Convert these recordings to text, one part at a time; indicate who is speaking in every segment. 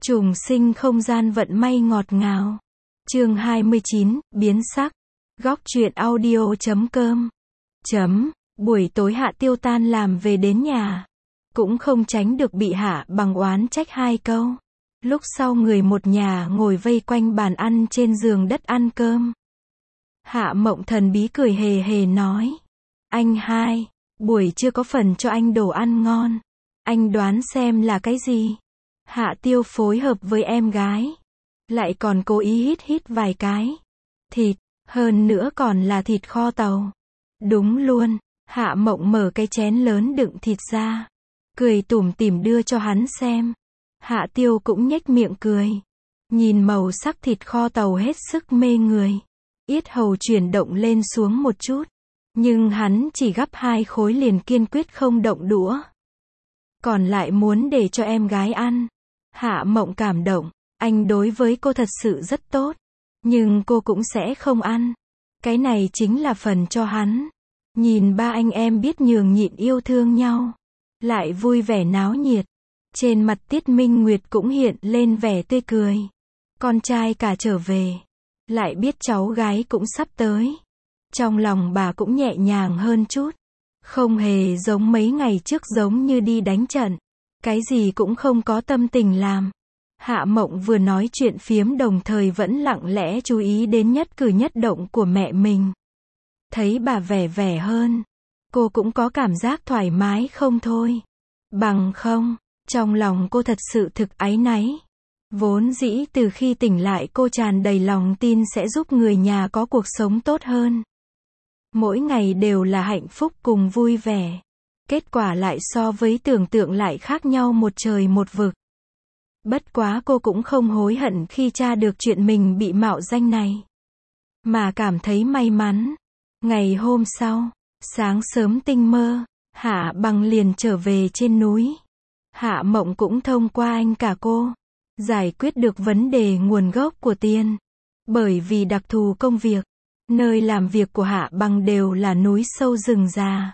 Speaker 1: Trùng sinh không gian vận may ngọt ngào. Chương 29, biến sắc. Góc truyện audio.com. Buổi tối Hạ Tiêu tan làm về đến nhà. Cũng không tránh được bị Hạ Bằng oán trách hai câu. Lúc sau người một nhà ngồi vây quanh bàn ăn trên giường đất ăn cơm. Hạ Mộng thần bí cười hề hề nói. Anh hai, buổi trưa có phần cho anh đồ ăn ngon. Anh đoán xem là cái gì? Hạ Tiêu phối hợp với em gái. Lại còn cố ý hít vài cái. Thịt, hơn nữa còn là thịt kho tàu. Đúng luôn, Hạ Mộng mở cái chén lớn đựng thịt ra. Cười tủm tỉm đưa cho hắn xem. Hạ Tiêu cũng nhếch miệng cười. Nhìn màu sắc thịt kho tàu hết sức mê người. Yết hầu chuyển động lên xuống một chút. Nhưng hắn chỉ gắp 2 khối liền kiên quyết không động đũa. Còn lại muốn để cho em gái ăn. Hạ Mộng cảm động. Anh đối với cô thật sự rất tốt. Nhưng cô cũng sẽ không ăn. Cái này chính là phần cho hắn. Nhìn ba anh em biết nhường nhịn yêu thương nhau. Lại vui vẻ náo nhiệt. Trên mặt Tiết Minh Nguyệt cũng hiện lên vẻ tươi cười. Con trai cả trở về. Lại biết cháu gái cũng sắp tới. Trong lòng bà cũng nhẹ nhàng hơn chút. Không hề giống mấy ngày trước giống như đi đánh trận. Cái gì cũng không có tâm tình làm. Hạ Mộng vừa nói chuyện phiếm đồng thời vẫn lặng lẽ chú ý đến nhất cử nhất động của mẹ mình. Thấy bà vẻ vẻ hơn. Cô cũng có cảm giác thoải mái không thôi. Bằng không, trong lòng cô thật sự thực áy náy. Vốn dĩ từ khi tỉnh lại cô tràn đầy lòng tin sẽ giúp người nhà có cuộc sống tốt hơn. Mỗi ngày đều là hạnh phúc cùng vui vẻ. Kết quả lại so với tưởng tượng lại khác nhau một trời một vực. Bất quá cô cũng không hối hận khi tra được chuyện mình bị mạo danh này. Mà cảm thấy may mắn. Ngày hôm sau, sáng sớm tinh mơ, Hạ Bằng liền trở về trên núi. Hạ Mộng cũng thông qua anh cả cô, giải quyết được vấn đề nguồn gốc của tiền. Bởi vì đặc thù công việc, nơi làm việc của Hạ Bằng đều là núi sâu rừng già.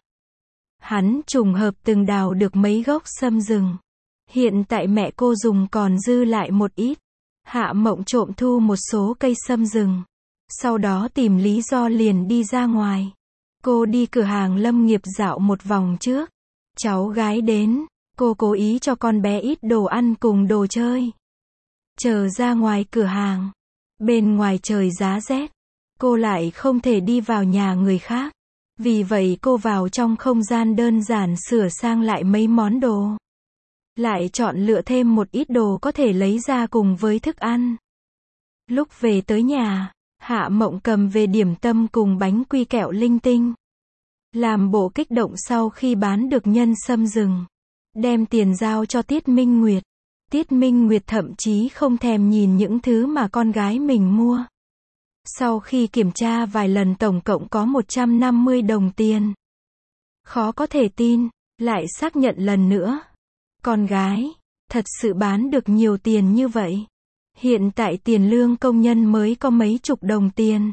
Speaker 1: Hắn trùng hợp từng đào được mấy gốc sâm rừng. Hiện tại mẹ cô dùng còn dư lại một ít. Hạ Mộng trộm thu một số cây sâm rừng. Sau đó tìm lý do liền đi ra ngoài. Cô đi cửa hàng Lâm Nghiệp dạo một vòng trước. Cháu gái đến, cô cố ý cho con bé ít đồ ăn cùng đồ chơi. Chờ ra ngoài cửa hàng. Bên ngoài trời giá rét. Cô lại không thể đi vào nhà người khác. Vì vậy cô vào trong không gian đơn giản sửa sang lại mấy món đồ. Lại chọn lựa thêm một ít đồ có thể lấy ra cùng với thức ăn. Lúc về tới nhà, Hạ Mộng cầm về điểm tâm cùng bánh quy kẹo linh tinh. Làm bộ kích động sau khi bán được nhân sâm rừng. Đem tiền giao cho Tiết Minh Nguyệt. Tiết Minh Nguyệt thậm chí không thèm nhìn những thứ mà con gái mình mua. Sau khi kiểm tra vài lần tổng cộng có 150 đồng tiền. Khó có thể tin, lại xác nhận lần nữa. Con gái, thật sự bán được nhiều tiền như vậy. Hiện tại tiền lương công nhân mới có mấy chục đồng tiền.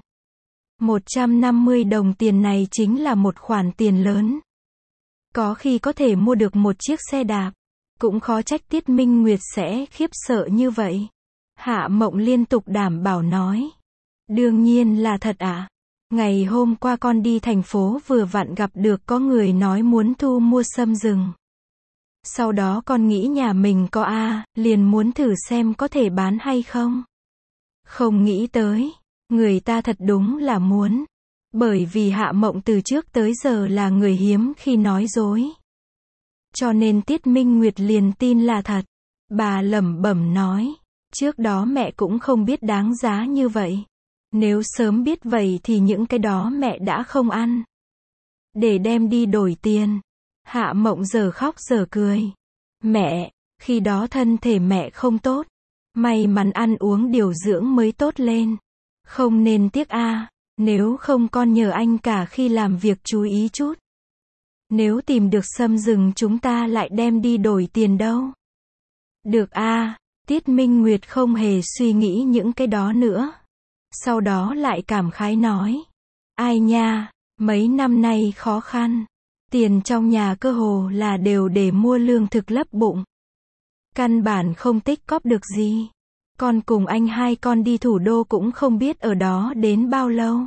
Speaker 1: 150 đồng tiền này chính là một khoản tiền lớn. Có khi có thể mua được một chiếc xe đạp. Cũng khó trách Tiết Minh Nguyệt sẽ khiếp sợ như vậy. Hạ Mộng liên tục đảm bảo nói. Đương nhiên là thật ạ. Ngày hôm qua con đi thành phố vừa vặn gặp được có người nói muốn thu mua sâm rừng. Sau đó con nghĩ nhà mình có liền muốn thử xem có thể bán hay không. Không nghĩ tới, người ta thật đúng là muốn. Bởi vì Hạ Mộng từ trước tới giờ là người hiếm khi nói dối. Cho nên Tiết Minh Nguyệt liền tin là thật. Bà lẩm bẩm nói, trước đó mẹ cũng không biết đáng giá như vậy. Nếu sớm biết vậy thì những cái đó mẹ đã không ăn. Để đem đi đổi tiền. Hạ Mộng giờ khóc giờ cười. Mẹ, khi đó thân thể mẹ không tốt. May mắn ăn uống điều dưỡng mới tốt lên. Không nên tiếc nếu không con nhờ anh cả khi làm việc chú ý chút. Nếu tìm được sâm rừng chúng ta lại đem đi đổi tiền đâu. Được Tiết Minh Nguyệt không hề suy nghĩ những cái đó nữa. Sau đó lại cảm khái nói. Ai nha, mấy năm nay khó khăn. Tiền trong nhà cơ hồ là đều để mua lương thực lấp bụng. Căn bản không tích cóp được gì. Con cùng anh hai con đi thủ đô cũng không biết ở đó đến bao lâu.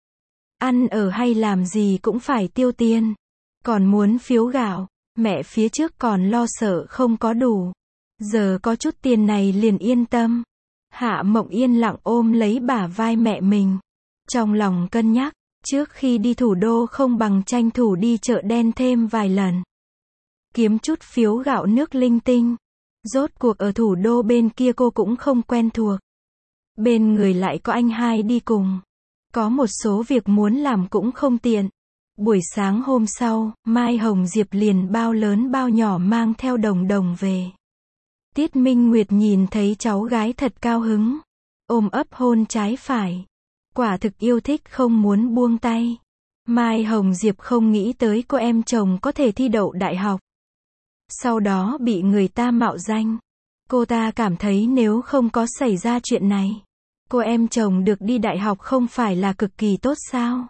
Speaker 1: Ăn ở hay làm gì cũng phải tiêu tiền. Còn muốn phiếu gạo, mẹ phía trước còn lo sợ không có đủ. Giờ có chút tiền này liền yên tâm. Hạ Mộng yên lặng ôm lấy bả vai mẹ mình. Trong lòng cân nhắc, trước khi đi thủ đô không bằng tranh thủ đi chợ đen thêm vài lần. Kiếm chút phiếu gạo nước linh tinh. Rốt cuộc ở thủ đô bên kia cô cũng không quen thuộc. Bên người lại có anh hai đi cùng. Có một số việc muốn làm cũng không tiện. Buổi sáng hôm sau, Mai Hồng Diệp liền bao lớn bao nhỏ mang theo Đồng Đồng về. Tiết Minh Nguyệt nhìn thấy cháu gái thật cao hứng. Ôm ấp hôn trái phải. Quả thực yêu thích không muốn buông tay. Mai Hồng Diệp không nghĩ tới cô em chồng có thể thi đậu đại học. Sau đó bị người ta mạo danh. Cô ta cảm thấy nếu không có xảy ra chuyện này, cô em chồng được đi đại học không phải là cực kỳ tốt sao?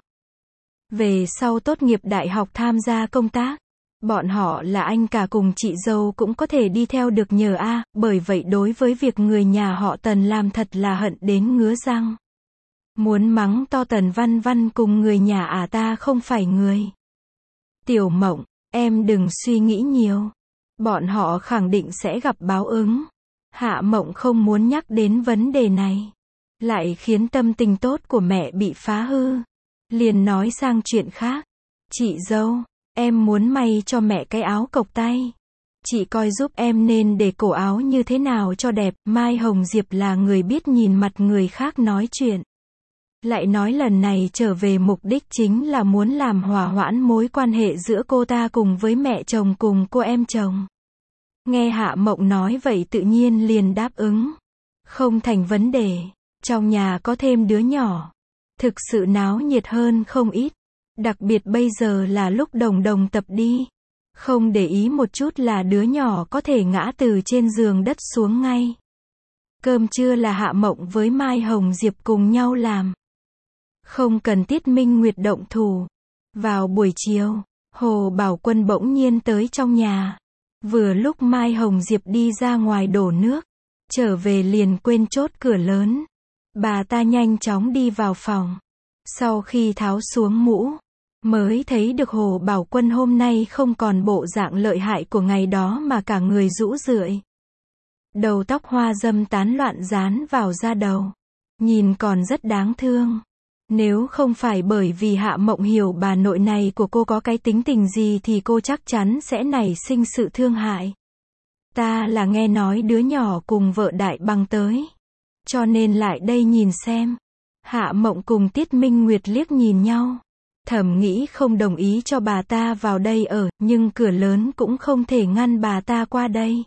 Speaker 1: Về sau tốt nghiệp đại học tham gia công tác, bọn họ là anh cả cùng chị dâu cũng có thể đi theo được nhờ a, bởi vậy đối với việc người nhà họ Tần làm thật là hận đến ngứa răng. Muốn mắng to Tần Văn Văn cùng người nhà ta không phải người. Tiểu Mộng, em đừng suy nghĩ nhiều. Bọn họ khẳng định sẽ gặp báo ứng. Hạ Mộng không muốn nhắc đến vấn đề này. Lại khiến tâm tình tốt của mẹ bị phá hư. Liền nói sang chuyện khác. Chị dâu, em muốn may cho mẹ cái áo cộc tay. Chị coi giúp em nên để cổ áo như thế nào cho đẹp. Mai Hồng Diệp là người biết nhìn mặt người khác nói chuyện. Lại nói lần này trở về mục đích chính là muốn làm hòa hoãn mối quan hệ giữa cô ta cùng với mẹ chồng cùng cô em chồng. Nghe Hạ Mộng nói vậy tự nhiên liền đáp ứng. Không thành vấn đề. Trong nhà có thêm đứa nhỏ. Thực sự náo nhiệt hơn không ít. Đặc biệt bây giờ là lúc Đồng Đồng tập đi. Không để ý một chút là đứa nhỏ có thể ngã từ trên giường đất xuống ngay. Cơm trưa là Hạ Mộng với Mai Hồng Diệp cùng nhau làm. Không cần Tiết Minh Nguyệt động thủ. Vào buổi chiều, Hồ Bảo Quân bỗng nhiên tới trong nhà. Vừa lúc Mai Hồng Diệp đi ra ngoài đổ nước. Trở về liền quên chốt cửa lớn. Bà ta nhanh chóng đi vào phòng. Sau khi tháo xuống mũ, mới thấy được Hồ Bảo Quân hôm nay không còn bộ dạng lợi hại của ngày đó mà cả người rũ rượi. Đầu tóc hoa dâm tán loạn dán vào da đầu. Nhìn còn rất đáng thương. Nếu không phải bởi vì Hạ Mộng hiểu bà nội này của cô có cái tính tình gì thì cô chắc chắn sẽ nảy sinh sự thương hại. Ta là nghe nói đứa nhỏ cùng vợ Đại Bằng tới. Cho nên lại đây nhìn xem. Hạ Mộng cùng Tiết Minh Nguyệt liếc nhìn nhau. Thầm nghĩ không đồng ý cho bà ta vào đây ở, nhưng cửa lớn cũng không thể ngăn bà ta qua đây.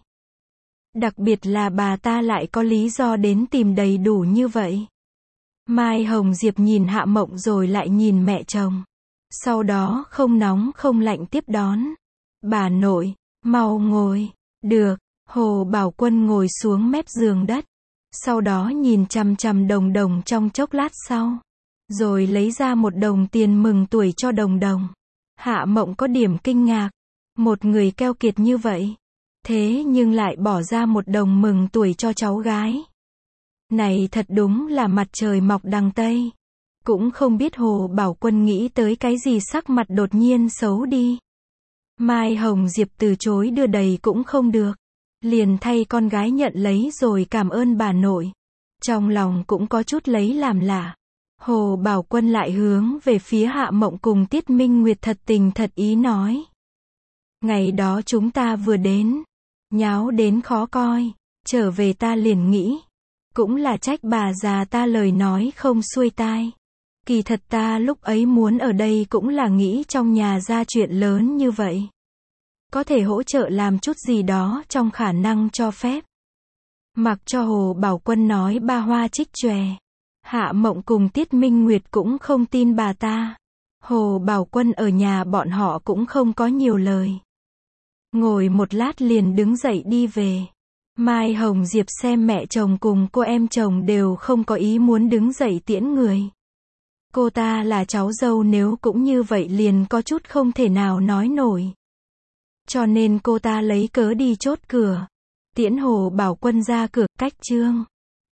Speaker 1: Đặc biệt là bà ta lại có lý do đến tìm đầy đủ như vậy. Mai Hồng Diệp nhìn Hạ Mộng rồi lại nhìn mẹ chồng. Sau đó không nóng không lạnh tiếp đón. Bà nội, mau ngồi. Được, Hồ Bảo Quân ngồi xuống mép giường đất. Sau đó nhìn chằm chằm Đồng Đồng trong chốc lát sau. Rồi lấy ra một đồng tiền mừng tuổi cho Đồng Đồng. Hạ Mộng có điểm kinh ngạc. Một người keo kiệt như vậy. Thế nhưng lại bỏ ra một đồng mừng tuổi cho cháu gái. Này thật đúng là mặt trời mọc đằng Tây. Cũng không biết Hồ Bảo Quân nghĩ tới cái gì sắc mặt đột nhiên xấu đi. Mai Hồng Diệp từ chối đưa đầy cũng không được. Liền thay con gái nhận lấy rồi cảm ơn bà nội. Trong lòng cũng có chút lấy làm lạ. Hồ Bảo Quân lại hướng về phía Hạ Mộng cùng Tiết Minh Nguyệt thật tình thật ý nói. Ngày đó chúng ta vừa đến. Nháo đến khó coi. Trở về ta liền nghĩ. Cũng là trách bà già ta lời nói không xuôi tai. Kỳ thật ta lúc ấy muốn ở đây cũng là nghĩ trong nhà ra chuyện lớn như vậy. Có thể hỗ trợ làm chút gì đó trong khả năng cho phép. Mặc cho Hồ Bảo Quân nói ba hoa trích chòe. Hạ Mộng cùng Tiết Minh Nguyệt cũng không tin bà ta. Hồ Bảo Quân ở nhà bọn họ cũng không có nhiều lời. Ngồi một lát liền đứng dậy đi về. Mai Hồng Diệp xem mẹ chồng cùng cô em chồng đều không có ý muốn đứng dậy tiễn người. Cô ta là cháu dâu nếu cũng như vậy liền có chút không thể nào nói nổi. Cho nên cô ta lấy cớ đi chốt cửa. Tiễn Hồ Bảo Quân ra cửa, cách chương